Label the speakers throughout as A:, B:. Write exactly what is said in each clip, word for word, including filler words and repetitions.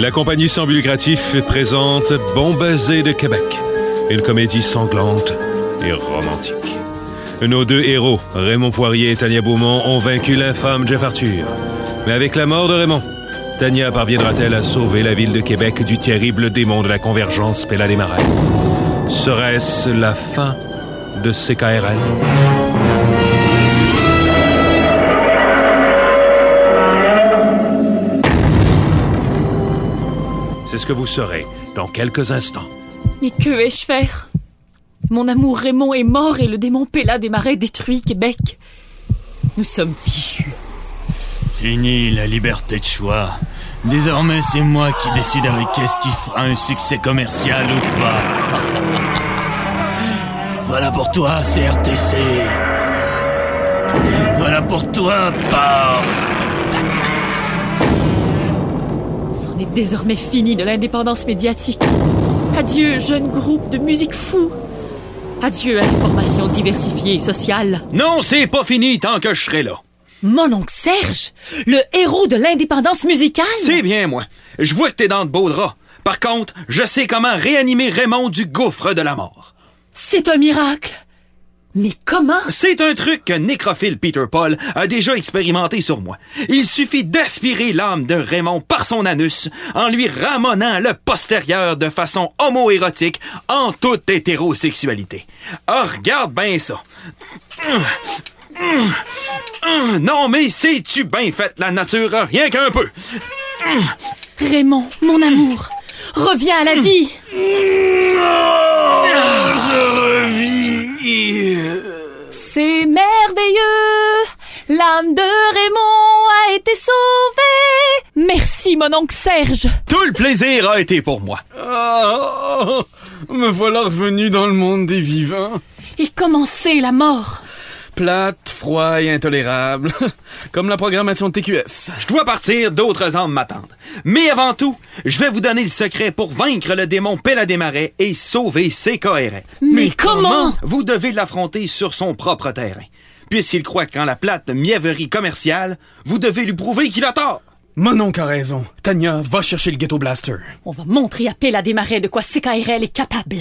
A: La compagnie sans but lucratif présente Bon Baiser de Québec, une comédie sanglante et romantique. Nos deux héros, Raymond Poirier et Tania Beaumont, ont vaincu l'infâme Jeff Arthur. Mais avec la mort de Raymond, Tania parviendra-t-elle à sauver la ville de Québec du terrible démon de la convergence Pella des Marais? Serait-ce la fin de C K R L? C'est ce que vous saurez dans quelques instants.
B: Mais que vais-je faire? Mon amour Raymond est mort et le démon Pella des Marais détruit Québec. Nous sommes fichus.
C: Fini la liberté de choix. Désormais, c'est moi qui déciderai qu'est-ce qui fera un succès commercial ou pas. Voilà pour toi, C R T C. Voilà pour toi, Bar Spectacle.
B: C'en est désormais fini de l'indépendance médiatique. Adieu, jeune groupe de musique fou. Adieu, information diversifiée et sociale.
D: Non, c'est pas fini tant que je serai là.
B: Mon oncle Serge, le héros de l'indépendance musicale?
D: C'est bien, moi. Je vois que t'es dans de beaux draps. Par contre, je sais comment réanimer Raymond du gouffre de la mort.
B: C'est un miracle. Mais comment?
D: C'est un truc que nécrophile Peter Paul a déjà expérimenté sur moi. Il suffit d'aspirer l'âme de Raymond par son anus en lui ramonant le postérieur de façon homoérotique en toute hétérosexualité. Ah, regarde bien ça. Non, mais c'est-tu bien fait, la nature, rien qu'un peu.
B: Raymond, mon amour, reviens à la vie.
C: Je revis.
B: C'est merveilleux. L'âme de Raymond a été sauvée. Merci, mon oncle Serge.
D: Tout le plaisir a été pour moi.
E: Oh, me voilà revenu dans le monde des vivants.
B: Et comment c'est la mort?
E: Plate, froid et intolérable. Comme la programmation de T Q S.
D: Je dois partir, d'autres âmes m'attendent. Mais avant tout, je vais vous donner le secret pour vaincre le démon Pella des Marais et sauver C K R L.
B: Mais comment?
D: Vous devez l'affronter sur son propre terrain. Puisqu'il croit qu'en la plate mièvrerie commerciale, vous devez lui prouver qu'il a tort.
E: Mon oncle a raison. Tania, va chercher le Ghetto Blaster.
B: On va montrer à Pella des Marais de quoi C K R L est capable.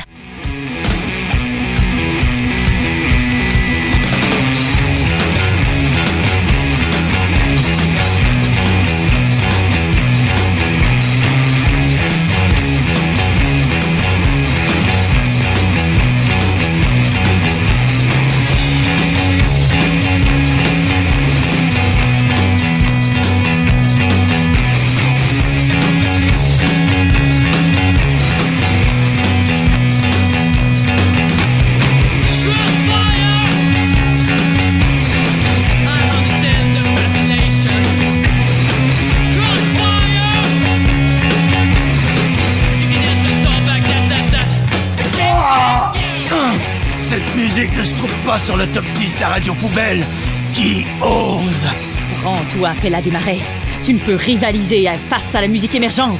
C: Ne se trouve pas sur le top dix de la radio poubelle. Qui ose?
B: Rends-toi, Pella des Marais. Tu ne peux rivaliser face à la musique émergente.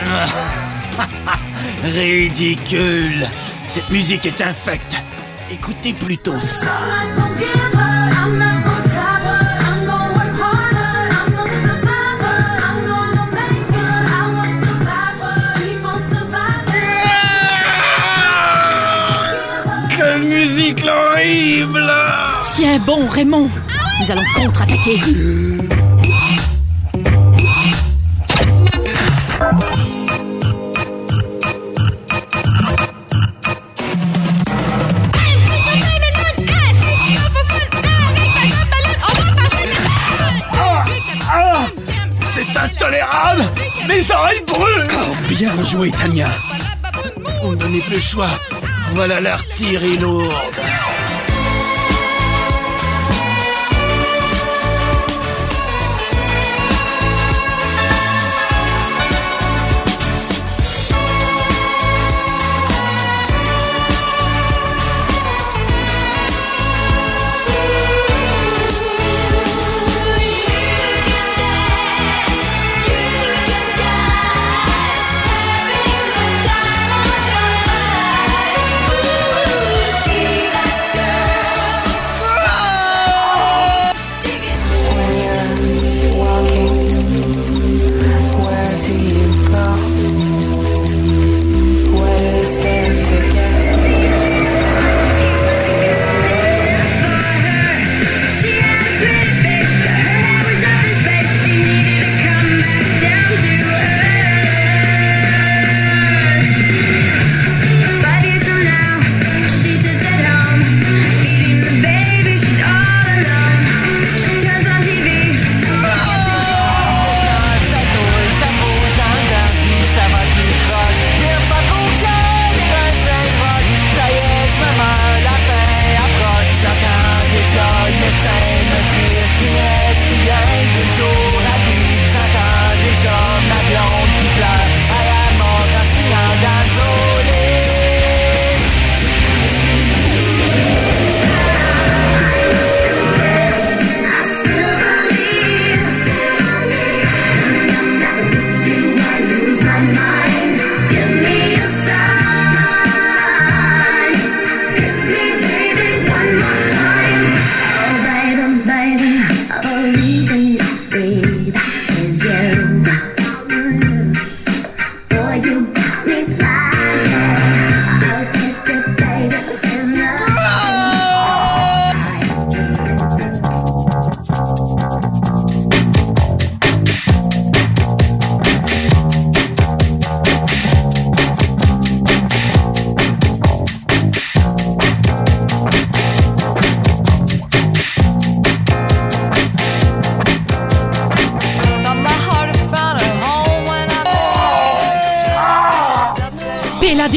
C: Ridicule. Cette musique est infecte. Écoutez plutôt ça.
E: Musique horrible!
B: Tiens bon, Raymond. Nous allons contre-attaquer.
C: C'est intolérable! Mes oreilles brûlent!
E: Oh, bien joué, Tania.
C: Vous me donnez plus le choix. Voilà l'artillerie lourde.
F: See that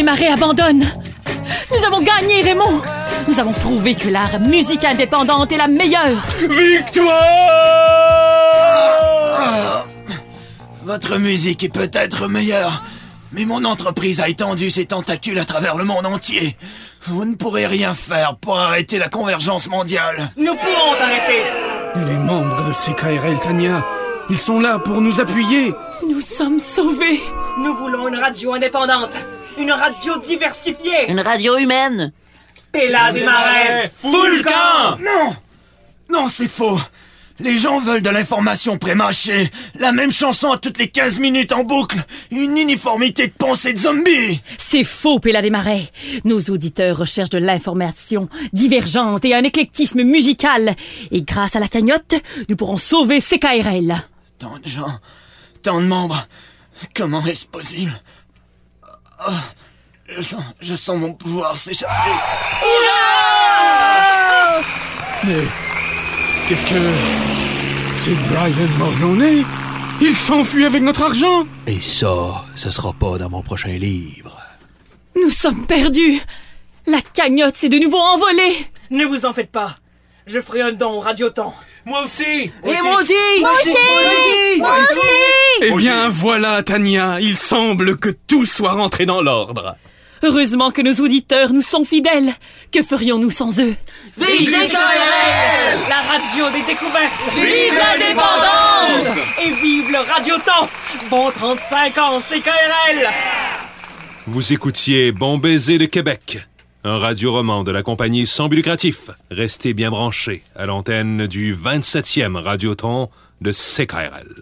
B: Marais abandonne. Nous avons gagné, Raymond. Nous avons prouvé que la musique indépendante est la meilleure.
E: Victoire!
C: Ah, votre musique est peut-être meilleure, mais mon entreprise a étendu ses tentacules à travers le monde entier. Vous ne pourrez rien faire pour arrêter la convergence mondiale.
F: Nous pourrons t'arrêter.
E: Les membres de C K R L, Tania, ils sont là pour nous appuyer.
B: Nous sommes sauvés.
F: Nous voulons une radio indépendante. Une radio diversifiée.
G: Une radio humaine.
F: Péla des Marais.
D: Full camp!
C: Non! Non, c'est faux. Les gens veulent de l'information pré-mâchée. La même chanson à toutes les quinze minutes en boucle. Une uniformité de pensée de zombie.
B: C'est faux, Péla des Marais. Nos auditeurs recherchent de l'information divergente et un éclectisme musical. Et grâce à la cagnotte, nous pourrons sauver C K R L.
C: Tant de gens, tant de membres. Comment est-ce possible? Oh, je sens, je sens mon pouvoir s'échapper.
E: Mais qu'est-ce que... C'est Brian Mulroney? Il s'enfuit avec notre argent.
D: Et ça, ce sera pas dans mon prochain livre.
B: Nous sommes perdus. La cagnotte s'est de nouveau envolée.
F: Ne vous en faites pas. Je ferai un don au Radioton.
D: Moi aussi!
G: Et moi aussi!
B: Moi aussi! Moi aussi!
E: Eh bien, voilà, Tania, il semble que tout soit rentré dans l'ordre.
B: Heureusement que nos auditeurs nous sont fidèles. Que ferions-nous sans eux?
G: Vive C K R L!
F: La radio des découvertes.
B: Vive l'indépendance!
F: Et vive le Radioton. Bon trente-cinq ans, C K R L.
A: Vous écoutiez Bon baiser de Québec, un radio-roman de la compagnie Sans but lucratif. Restez bien branchés à l'antenne du vingt-septième Radioton de C K R L.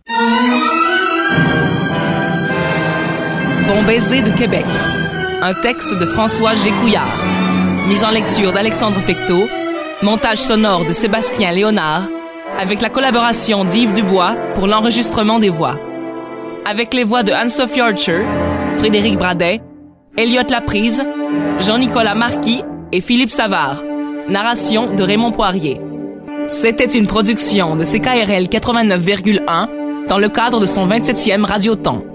H: Bon baiser de Québec. Un texte de François Gécouillard. Mise en lecture d'Alexandre Fecteau. Montage sonore de Sébastien Léonard. Avec la collaboration d'Yves Dubois pour l'enregistrement des voix. Avec les voix de Anne-Sophie Archer, Frédéric Bradet, Elliot Laprise, Jean-Nicolas Marquis et Philippe Savard. Narration de Raymond Poirier. C'était une production de C K R L quatre-vingt-neuf virgule un dans le cadre de son vingt-septième Radioton.